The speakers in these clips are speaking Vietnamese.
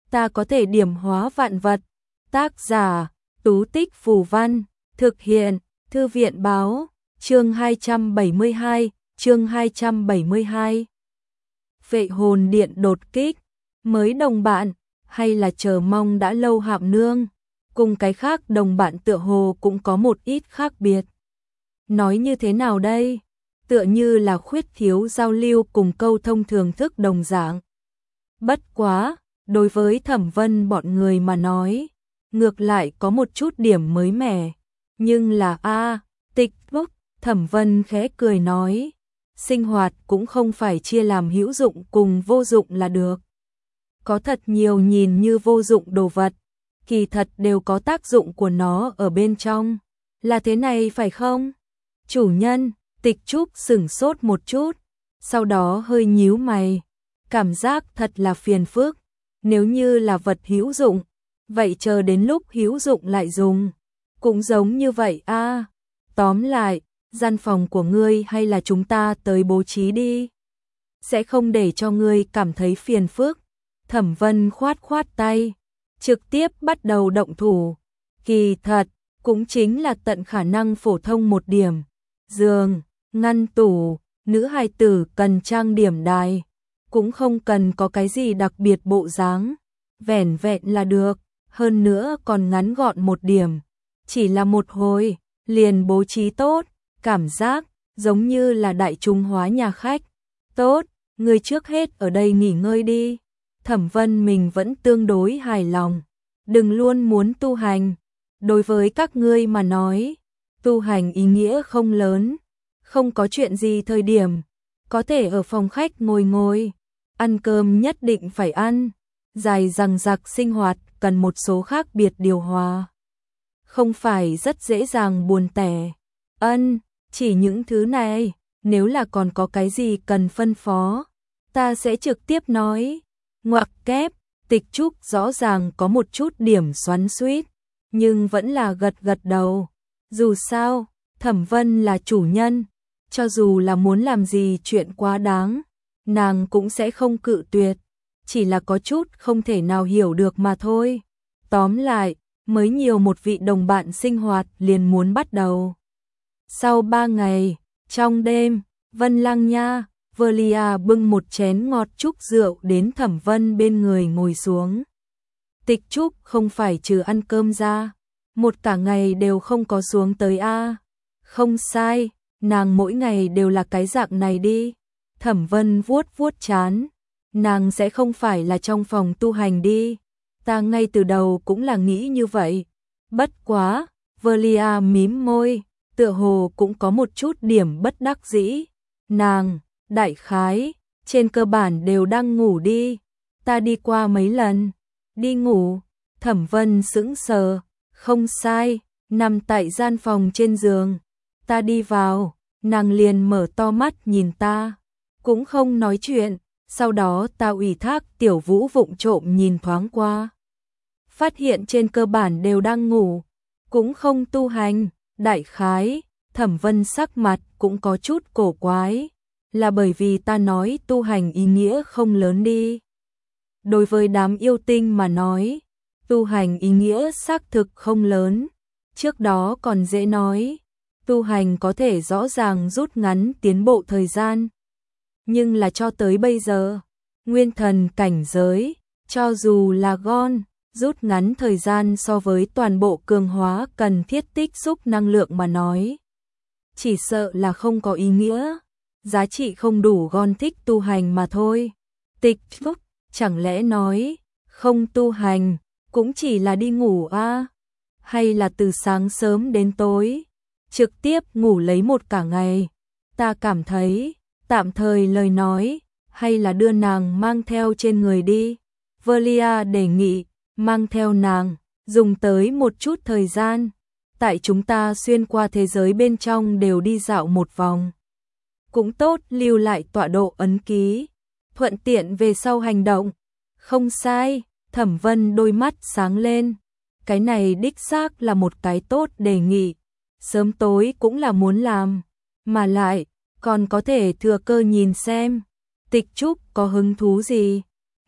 ta có thể điểm hóa vạn vật. Tác giả, Tú Tích Phù Văn, thực hiện, Thư viện Báo, chương 272, chương 272. Vệ hồn điện đột kích, mới đồng bạn, hay là chờ mong đã lâu Hạm Nương, cùng cái khác đồng bạn tựa hồ cũng có một ít khác biệt. Nói như thế nào đây? Tựa như là khuyết thiếu giao lưu cùng câu thông thường thức đồng dạng. Bất quá, đối với Thẩm Vân bọn người mà nói, ngược lại có một chút điểm mới mẻ, nhưng là tịch bốc, Thẩm Vân khẽ cười nói, sinh hoạt cũng không phải chia làm hữu dụng cùng vô dụng là được. Có thật nhiều nhìn như vô dụng đồ vật, kỳ thật đều có tác dụng của nó ở bên trong. Là thế này phải không? Chủ nhân, Tịch Trúc sửng sốt một chút, sau đó hơi nhíu mày, cảm giác thật là phiền phức. Nếu như là vật hữu dụng, vậy chờ đến lúc hữu dụng lại dùng. Cũng giống như vậy a. Tóm lại, gian phòng của ngươi hay là chúng ta tới bố trí đi. Sẽ không để cho ngươi cảm thấy phiền phức. Thẩm Vân khoát khoát tay, trực tiếp bắt đầu động thủ. Kỳ thật, cũng chính là tận khả năng phổ thông một điểm. Giường, ngăn tủ, nữ hài tử cần trang điểm đài, cũng không cần có cái gì đặc biệt bộ dáng, vẻn vẹn là được, hơn nữa còn ngắn gọn một điểm, chỉ là một hồi, liền bố trí tốt, cảm giác giống như là đại trung hóa nhà khách. Tốt, người trước hết ở đây nghỉ ngơi đi. Thẩm Vân mình vẫn tương đối hài lòng, đừng luôn muốn tu hành. Đối với các ngươi mà nói, tu hành ý nghĩa không lớn, không có chuyện gì thời điểm, có thể ở phòng khách ngồi, ăn cơm nhất định phải ăn, dài dằng dặc sinh hoạt cần một số khác biệt điều hòa. Không phải rất dễ dàng buồn tẻ. Chỉ những thứ này, nếu là còn có cái gì cần phân phó, ta sẽ trực tiếp nói. Ngoặc kép, Tịch Trúc rõ ràng có một chút điểm xoắn xuýt, nhưng vẫn là gật gật đầu. Dù sao, Thẩm Vân là chủ nhân, cho dù là muốn làm gì chuyện quá đáng, nàng cũng sẽ không cự tuyệt, chỉ là có chút không thể nào hiểu được mà thôi. Tóm lại, mới nhiều một vị đồng bạn sinh hoạt liền muốn bắt đầu. Sau 3 ngày, trong đêm, Vân Lăng Nha, Velia bưng một chén ngọt trúc rượu đến Thẩm Vân bên người ngồi xuống. Tịch Trúc không phải trừ ăn cơm ra, một cả ngày đều không có xuống tới a. Không sai, nàng mỗi ngày đều là cái dạng này đi. Thẩm Vân vuốt vuốt trán, nàng sẽ không phải là trong phòng tu hành đi. Ta ngay từ đầu cũng là nghĩ như vậy. Bất quá, Velia mím môi, tựa hồ cũng có một chút điểm bất đắc dĩ. Nàng, đại khái, trên cơ bản đều đang ngủ đi. Ta đi qua mấy lần, đi ngủ. Thẩm Vân sững sờ, không sai, nằm tại gian phòng trên giường. Ta đi vào, nàng liền mở to mắt nhìn ta, cũng không nói chuyện. Sau đó ta ủy thác Tiểu Vũ vụng trộm nhìn thoáng qua, phát hiện trên cơ bản đều đang ngủ, cũng không tu hành. Đại khái, Thẩm Vân sắc mặt cũng có chút cổ quái, là bởi vì ta nói tu hành ý nghĩa không lớn đi. Đối với đám yêu tinh mà nói, tu hành ý nghĩa xác thực không lớn. Trước đó còn dễ nói, tu hành có thể rõ ràng rút ngắn tiến bộ thời gian. Nhưng là cho tới bây giờ, nguyên thần cảnh giới, cho dù là Gon, rút ngắn thời gian so với toàn bộ cường hóa cần thiết tích xúc năng lượng mà nói, chỉ sợ là không có ý nghĩa, giá trị không đủ Gon thích tu hành mà thôi. Tịch Trúc chẳng lẽ nói, không tu hành, cũng chỉ là đi ngủ a? Hay là từ sáng sớm đến tối, trực tiếp ngủ lấy một cả ngày? Ta cảm thấy, tạm thời lời nói, hay là đưa nàng mang theo trên người đi. Velia đề nghị, mang theo nàng, dùng tới một chút thời gian. Tại chúng ta xuyên qua thế giới bên trong đều đi dạo một vòng. Cũng tốt lưu lại tọa độ ấn ký, thuận tiện về sau hành động. Không sai, Thẩm Vân đôi mắt sáng lên. Cái này đích xác là một cái tốt đề nghị. Sớm tối cũng là muốn làm, mà lại còn có thể thừa cơ nhìn xem Tịch Trúc có hứng thú gì.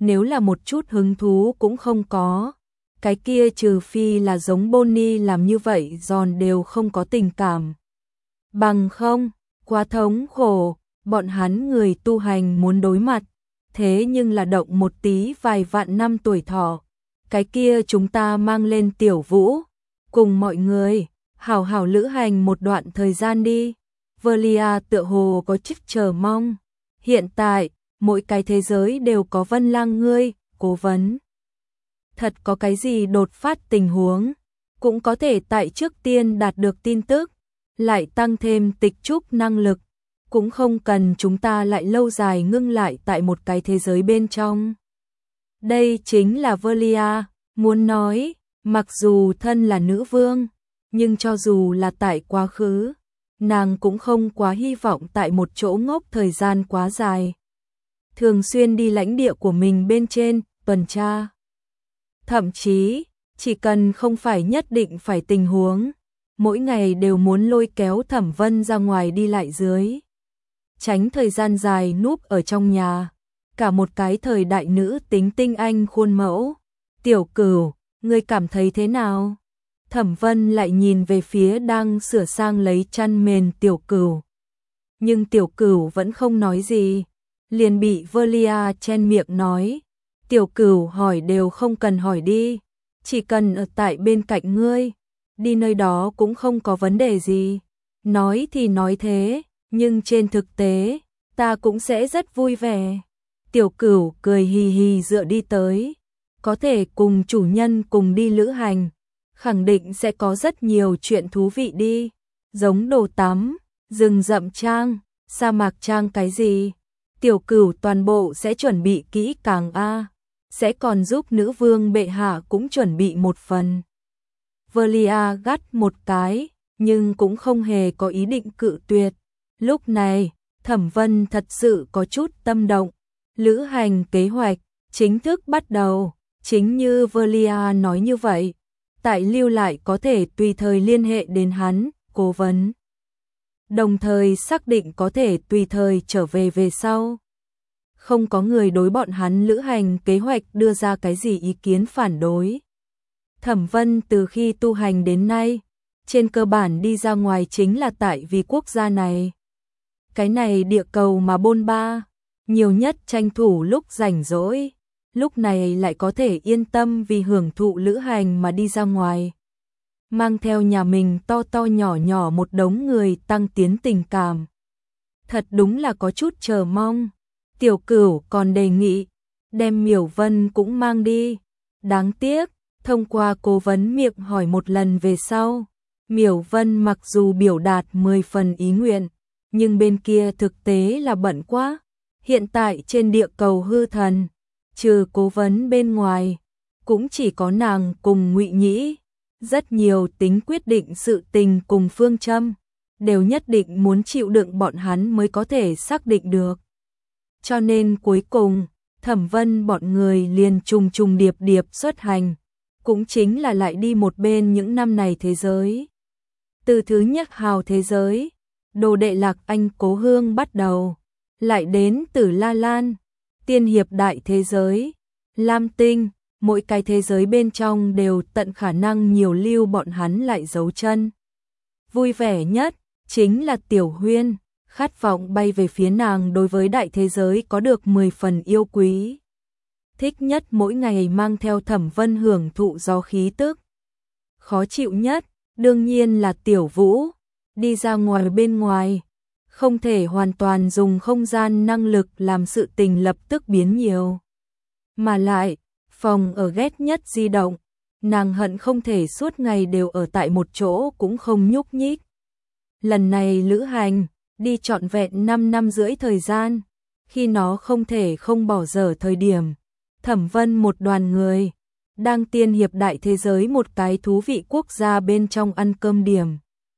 nếu là một chút hứng thú cũng không có. Cái kia trừ phi là giống Bonnie làm như vậy giòn đều không có tình cảm. Bằng không, quá thống khổ, bọn hắn người tu hành muốn đối mặt, thế nhưng là động một tí vài vạn năm tuổi thọ. Cái kia chúng ta mang lên Tiểu Vũ, cùng mọi người, hảo hảo lữ hành một đoạn thời gian đi. Velia tựa hồ có chút chờ mong. Hiện tại, mỗi cái thế giới đều có Vân Lang ngươi, cố vấn. Thật có cái gì đột phát tình huống, cũng có thể tại trước tiên đạt được tin tức, lại tăng thêm tịch trúc năng lực, cũng không cần chúng ta lại lâu dài ngưng lại tại một cái thế giới bên trong. Đây chính là Velia, muốn nói, mặc dù thân là nữ vương, nhưng cho dù là tại quá khứ, nàng cũng không quá hy vọng tại một chỗ ngốc thời gian quá dài. Thường xuyên đi lãnh địa của mình bên trên, tuần tra. Thậm chí, chỉ cần không phải nhất định phải tình huống, mỗi ngày đều muốn lôi kéo Thẩm Vân ra ngoài đi lại dưới. Tránh thời gian dài núp ở trong nhà, cả một cái thời đại nữ tính tinh anh khuôn mẫu. Tiểu Cửu, ngươi cảm thấy thế nào? Thẩm Vân lại nhìn về phía đang sửa sang lấy chăn mền Tiểu Cửu. Nhưng Tiểu Cửu vẫn không nói gì, liền bị Velia chen miệng nói. Tiểu Cửu hỏi đều không cần hỏi đi, chỉ cần ở tại bên cạnh ngươi, đi nơi đó cũng không có vấn đề gì. Nói thì nói thế, nhưng trên thực tế, ta cũng sẽ rất vui vẻ. Tiểu Cửu cười hì hì dựa đi tới, có thể cùng chủ nhân cùng đi lữ hành, khẳng định sẽ có rất nhiều chuyện thú vị đi, giống đồ tắm, rừng rậm trang, sa mạc trang cái gì. Tiểu Cửu toàn bộ sẽ chuẩn bị kỹ càng a, sẽ còn giúp nữ vương bệ hạ cũng chuẩn bị một phần. Velia gắt một cái, nhưng cũng không hề có ý định cự tuyệt. Lúc này, Thẩm Vân thật sự có chút tâm động. Lữ hành kế hoạch chính thức bắt đầu, chính như Velia nói như vậy. Tại lưu lại có thể tùy thời liên hệ đến hắn, cố vấn. Đồng thời xác định có thể tùy thời trở về sau. Không có người đối bọn hắn lữ hành kế hoạch đưa ra cái gì ý kiến phản đối. Thẩm Vân từ khi tu hành đến nay, trên cơ bản đi ra ngoài chính là tại vì quốc gia này. Cái này địa cầu mà bôn ba, nhiều nhất tranh thủ lúc rảnh rỗi, lúc này lại có thể yên tâm vì hưởng thụ lữ hành mà đi ra ngoài. Mang theo nhà mình to to nhỏ nhỏ một đống người tăng tiến tình cảm. Thật đúng là có chút chờ mong. Tiểu Cửu còn đề nghị, đem Miểu Vân cũng mang đi. Đáng tiếc, thông qua cố vấn miệng hỏi một lần về sau, Miểu Vân mặc dù biểu đạt 10 phần ý nguyện, nhưng bên kia thực tế là bận quá. Hiện tại trên địa cầu hư thần, trừ cố vấn bên ngoài, cũng chỉ có nàng cùng Ngụy Nhĩ. Rất nhiều tính quyết định sự tình cùng phương châm, đều nhất định muốn chịu đựng bọn hắn mới có thể xác định được. Cho nên cuối cùng, Thẩm Vân bọn người liền trùng điệp điệp xuất hành, cũng chính là lại đi một bên những năm này thế giới. Từ thứ nhất hào thế giới, Đồ Đệ Lạc Anh cố hương bắt đầu, lại đến Tử La Lan, Tiên Hiệp đại thế giới, Lam Tinh, mỗi cái thế giới bên trong đều tận khả năng nhiều lưu bọn hắn lại giấu chân. Vui vẻ nhất chính là Tiểu Huyên, khát vọng bay về phía nàng đối với đại thế giới có được 10 phần yêu quý. Thích nhất mỗi ngày mang theo Thẩm Vân hưởng thụ gió khí tức. Khó chịu nhất, đương nhiên là Tiểu Vũ, đi ra ngoài bên ngoài, không thể hoàn toàn dùng không gian năng lực làm sự tình lập tức biến nhiều. Mà lại, phòng ở ghét nhất di động, nàng hận không thể suốt ngày đều ở tại một chỗ cũng không nhúc nhích. Lần này lữ hành, đi trọn vẹn 5 năm rưỡi thời gian, khi nó không thể không bỏ dở thời điểm. Thẩm Vân một đoàn người, đang tiên hiệp đại thế giới một cái thú vị quốc gia bên trong ăn cơm điểm.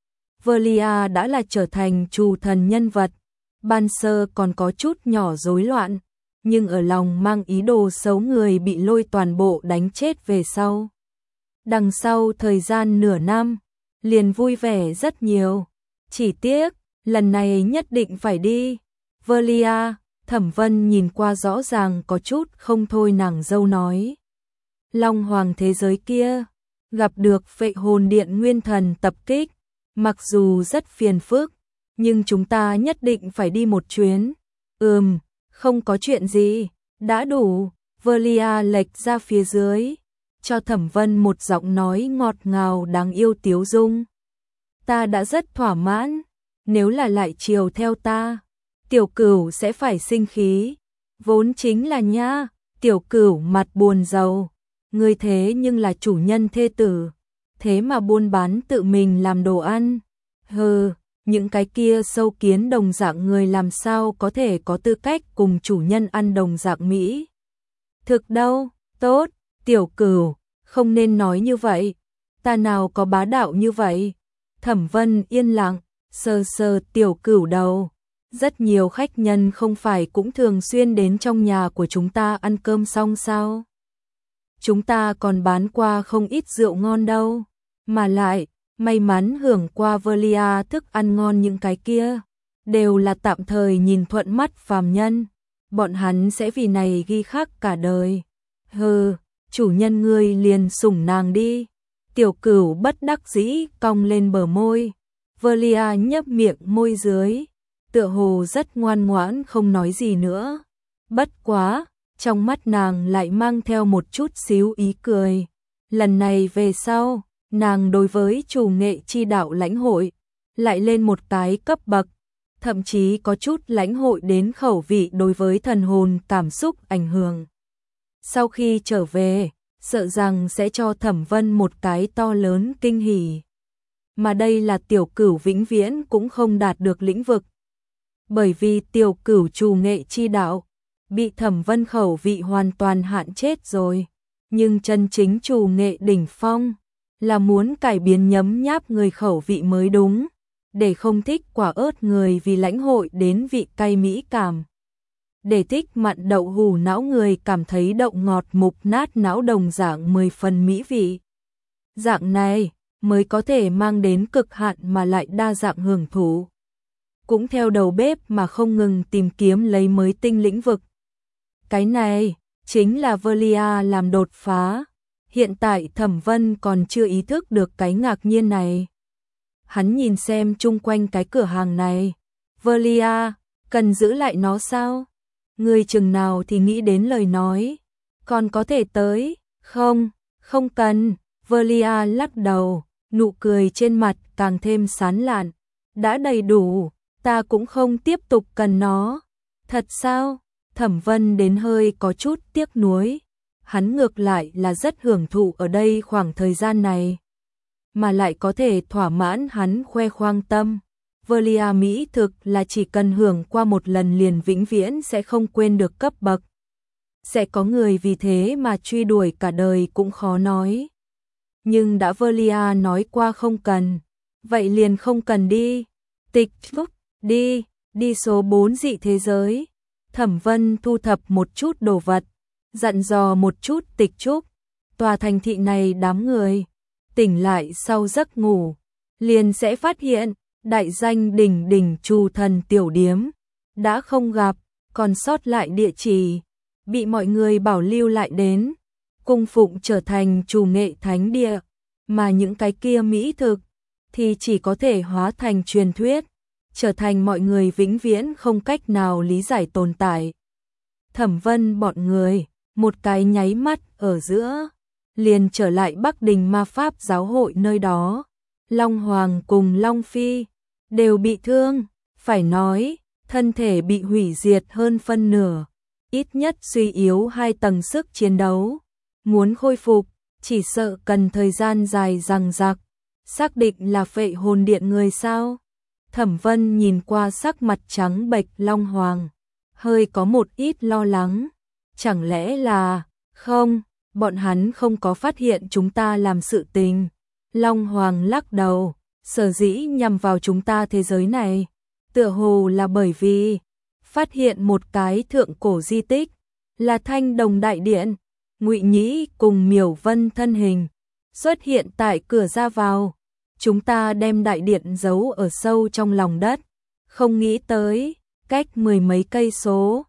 Velia đã là trở thành chủ thần nhân vật, ban sơ còn có chút nhỏ rối loạn, nhưng ở lòng mang ý đồ xấu người bị lôi toàn bộ đánh chết về sau. Đằng sau thời gian nửa năm, liền vui vẻ rất nhiều. Chỉ tiếc, lần này nhất định phải đi. Velia, Thẩm Vân nhìn qua rõ ràng có chút không thôi, nàng dâu nói. Long Hoàng thế giới kia, gặp được Phệ Hồn Điện nguyên thần tập kích, mặc dù rất phiền phức, nhưng chúng ta nhất định phải đi một chuyến. Không có chuyện gì, đã đủ. Velia lệch ra phía dưới, cho Thẩm Vân một giọng nói ngọt ngào đáng yêu tiếu dung. Ta đã rất thỏa mãn, nếu là lại chiều theo ta, Tiểu Cửu sẽ phải sinh khí. Vốn chính là nha. Tiểu Cửu mặt buồn rầu. Ngươi thế nhưng là chủ nhân thê tử, thế mà buôn bán tự mình làm đồ ăn. Hừ, những cái kia sâu kiến đồng dạng người làm sao có thể có tư cách cùng chủ nhân ăn đồng dạng mỹ thực đâu. Tốt, Tiểu Cửu, không nên nói như vậy. Ta nào có bá đạo như vậy. Thẩm Vân yên lặng, sờ sờ Tiểu Cửu đầu. Rất nhiều khách nhân không phải cũng thường xuyên đến trong nhà của chúng ta ăn cơm xong sao? Chúng ta còn bán qua không ít rượu ngon đâu. Mà lại, may mắn hưởng qua Velia thức ăn ngon, những cái kia đều là tạm thời nhìn thuận mắt phàm nhân. Bọn hắn sẽ vì này ghi khắc cả đời. Hừ, chủ nhân ngươi liền sủng nàng đi. Tiểu Cửu bất đắc dĩ cong lên bờ môi. Velia nhấp miệng môi dưới, tựa hồ rất ngoan ngoãn không nói gì nữa. Bất quá, trong mắt nàng lại mang theo một chút xíu ý cười. Lần này về sau, nàng đối với chủ nghệ chi đạo lãnh hội lại lên một cái cấp bậc, thậm chí có chút lãnh hội đến khẩu vị đối với thần hồn cảm xúc ảnh hưởng. Sau khi trở về, sợ rằng sẽ cho Thẩm Vân một cái to lớn kinh hỉ. Mà đây là Tiểu Cửu vĩnh viễn cũng không đạt được lĩnh vực. Bởi vì Tiểu Cửu chủ nghệ chi đạo bị Thẩm Vân khẩu vị hoàn toàn hạn chết rồi. Nhưng chân chính chủ nghệ đỉnh phong là muốn cải biến nhấm nháp người khẩu vị mới đúng, để không thích quả ớt người vì lãnh hội đến vị cay mỹ cảm, để thích mặn đậu hù não người cảm thấy đậu ngọt mục nát não đồng dạng 10 phần mỹ vị. Dạng này mới có thể mang đến cực hạn mà lại đa dạng hưởng thụ. Cũng theo đầu bếp mà không ngừng tìm kiếm lấy mới tinh lĩnh vực. Cái này chính là Velia làm đột phá. Hiện tại Thẩm Vân còn chưa ý thức được cái ngạc nhiên này. Hắn nhìn xem chung quanh cái cửa hàng này. Velia, cần giữ lại nó sao? Người chừng nào thì nghĩ đến lời nói. Còn có thể tới. Không, không cần. Velia lắc đầu, nụ cười trên mặt càng thêm sán lạn. Đã đầy đủ, ta cũng không tiếp tục cần nó. Thật sao? Thẩm Vân đến hơi có chút tiếc nuối. Hắn ngược lại là rất hưởng thụ ở đây khoảng thời gian này, mà lại có thể thỏa mãn hắn khoe khoang tâm. Velia mỹ thực là chỉ cần hưởng qua một lần liền vĩnh viễn sẽ không quên được cấp bậc. Sẽ có người vì thế mà truy đuổi cả đời cũng khó nói. Nhưng đã Velia nói qua không cần, vậy liền không cần đi. Tịch thúc, đi số 4 dị thế giới. Thẩm Vân thu thập một chút đồ vật, dặn dò một chút Tịch Trúc. Tòa thành thị này đám người tỉnh lại sau giấc ngủ, liền sẽ phát hiện đại danh đỉnh đỉnh Trù Thần tiểu điếm đã không gặp, còn sót lại địa chỉ bị mọi người bảo lưu lại đến, cung phụng trở thành chủ nghệ thánh địa, mà những cái kia mỹ thực thì chỉ có thể hóa thành truyền thuyết, trở thành mọi người vĩnh viễn không cách nào lý giải tồn tại. Thẩm Vân bọn người một cái nháy mắt ở giữa liền trở lại Bắc Đình Ma Pháp giáo hội nơi đó. Long Hoàng cùng Long Phi đều bị thương, phải nói thân thể bị hủy diệt hơn phân nửa, ít nhất suy yếu 2 tầng sức chiến đấu. Muốn khôi phục chỉ sợ cần thời gian dài dằng dặc. Xác định là Phệ Hồn Điện người sao? Thẩm Vân nhìn qua sắc mặt trắng bệch Long Hoàng, hơi có một ít lo lắng. Chẳng lẽ là... Không, bọn hắn không có phát hiện chúng ta làm sự tình. Long Hoàng lắc đầu, sở dĩ nhằm vào chúng ta thế giới này, tựa hồ là bởi vì phát hiện một cái thượng cổ di tích, là Thanh Đồng Đại Điện. Ngụy Nhĩ cùng Miểu Vân thân hình xuất hiện tại cửa ra vào. Chúng ta đem đại điện giấu ở sâu trong lòng đất, không nghĩ tới cách 10 mấy cây số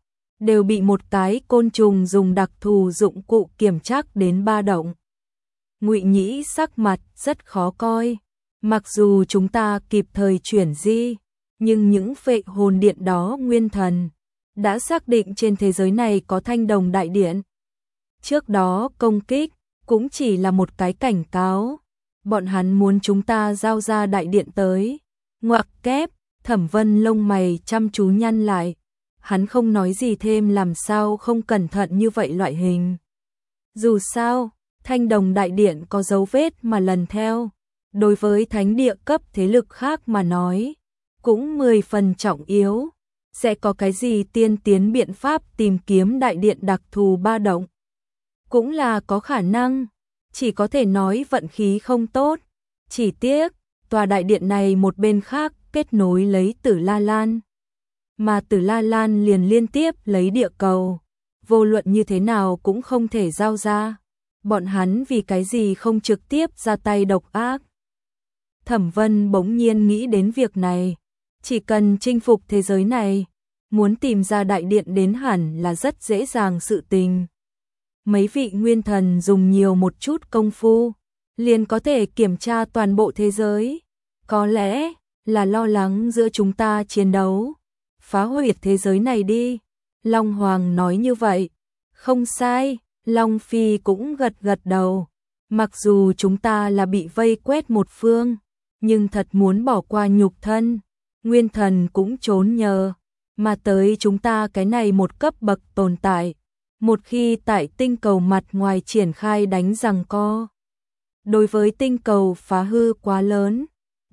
đều bị một cái côn trùng dùng đặc thù dụng cụ kiểm trắc đến ba động. Ngụy Nhĩ sắc mặt rất khó coi, mặc dù chúng ta kịp thời chuyển di, nhưng những phệ hồn điện đó nguyên thần đã xác định trên thế giới này có Thanh Đồng Đại Điện. Trước đó công kích cũng chỉ là một cái cảnh cáo, bọn hắn muốn chúng ta giao ra đại điện tới. Ngoặc kép, Thẩm Vân lông mày chăm chú nhăn lại, hắn không nói gì thêm, làm sao không cẩn thận như vậy loại hình. Dù sao, Thanh Đồng Đại Điện có dấu vết mà lần theo, đối với thánh địa cấp thế lực khác mà nói, cũng 10 phần trọng yếu. Sẽ có cái gì tiên tiến biện pháp tìm kiếm đại điện đặc thù ba động? Cũng là có khả năng, chỉ có thể nói vận khí không tốt. Chỉ tiếc, tòa đại điện này một bên khác kết nối lấy Tử La Lan, mà Tử La Lan liền liên tiếp lấy địa cầu, vô luận như thế nào cũng không thể giao ra. Bọn hắn vì cái gì không trực tiếp ra tay độc ác? Thẩm Vân bỗng nhiên nghĩ đến việc này, chỉ cần chinh phục thế giới này, muốn tìm ra đại điện đến hẳn là rất dễ dàng sự tình. Mấy vị nguyên thần dùng nhiều một chút công phu, liền có thể kiểm tra toàn bộ thế giới. Có lẽ là lo lắng giữa chúng ta chiến đấu, phá hủy thế giới này đi. Long Hoàng nói như vậy. Không sai, Long Phi cũng gật gật đầu. Mặc dù chúng ta là bị vây quét một phương, nhưng thật muốn bỏ qua nhục thân, nguyên thần cũng trốn nhờ, mà tới chúng ta cái này một cấp bậc tồn tại. Một khi tại tinh cầu mặt ngoài triển khai đánh giằng co, đối với tinh cầu phá hư quá lớn,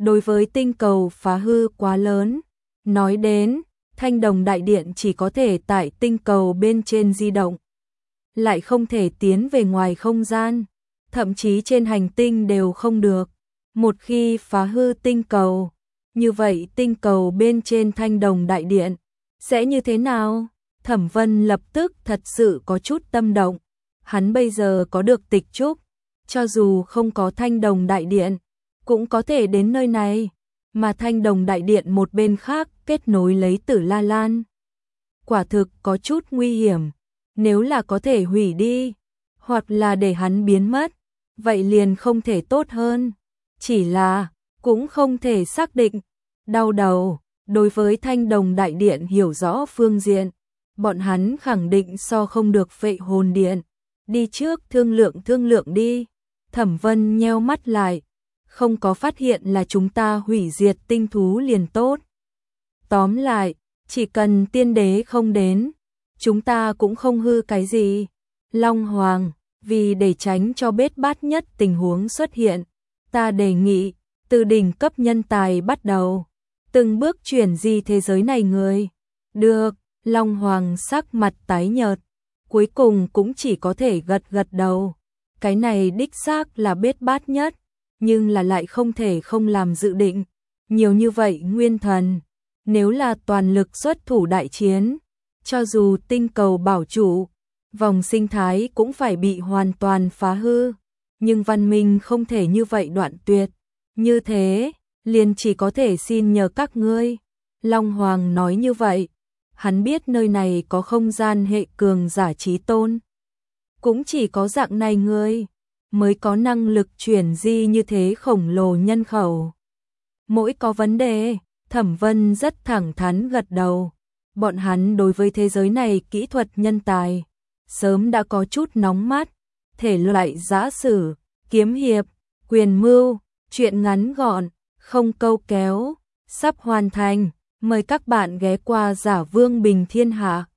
nói đến, Thanh Đồng Đại Điện chỉ có thể tại tinh cầu bên trên di động, lại không thể tiến về ngoài không gian, thậm chí trên hành tinh đều không được. Một khi phá hư tinh cầu, như vậy tinh cầu bên trên Thanh Đồng Đại Điện sẽ như thế nào? Thẩm Vân lập tức thật sự có chút tâm động. Hắn bây giờ có được tịch trúc, cho dù không có Thanh Đồng Đại Điện, cũng có thể đến nơi này, mà Thanh Đồng Đại Điện một bên khác kết nối lấy Tử La Lan. Quả thực có chút nguy hiểm, nếu là có thể hủy đi, hoặc là để hắn biến mất, vậy liền không thể tốt hơn. Chỉ là, cũng không thể xác định. Đau đầu, đối với Thanh Đồng Đại Điện hiểu rõ phương diện, bọn hắn khẳng định so không được Phệ Hồn Điện. Đi trước thương lượng đi. Thẩm Vân nheo mắt lại, không có phát hiện là chúng ta hủy diệt tinh thú liền tốt. Tóm lại, chỉ cần tiên đế không đến, chúng ta cũng không hư cái gì. Long Hoàng, vì để tránh cho bết bát nhất tình huống xuất hiện, ta đề nghị, từ đỉnh cấp nhân tài bắt đầu, từng bước chuyển di thế giới này người. Được, Long Hoàng sắc mặt tái nhợt, cuối cùng cũng chỉ có thể gật gật đầu. Cái này đích xác là bết bát nhất, nhưng là lại không thể không làm dự định. Nhiều như vậy nguyên thần, nếu là toàn lực xuất thủ đại chiến, cho dù tinh cầu bảo trụ, vòng sinh thái cũng phải bị hoàn toàn phá hư. Nhưng văn minh không thể như vậy đoạn tuyệt. Như thế, liền chỉ có thể xin nhờ các ngươi. Long Hoàng nói như vậy, hắn biết nơi này có không gian hệ cường giả chí tôn. Cũng chỉ có dạng này ngươi mới có năng lực chuyển di như thế khổng lồ nhân khẩu. Mỗi có vấn đề, Thẩm Vân rất thẳng thắn gật đầu. Bọn hắn đối với thế giới này kỹ thuật nhân tài, sớm đã có chút nóng mắt. Thể loại giã sử, kiếm hiệp, quyền mưu, truyện ngắn gọn, không câu kéo, sắp hoàn thành. Mời các bạn ghé qua Giả Vương Bình Thiên Hạ.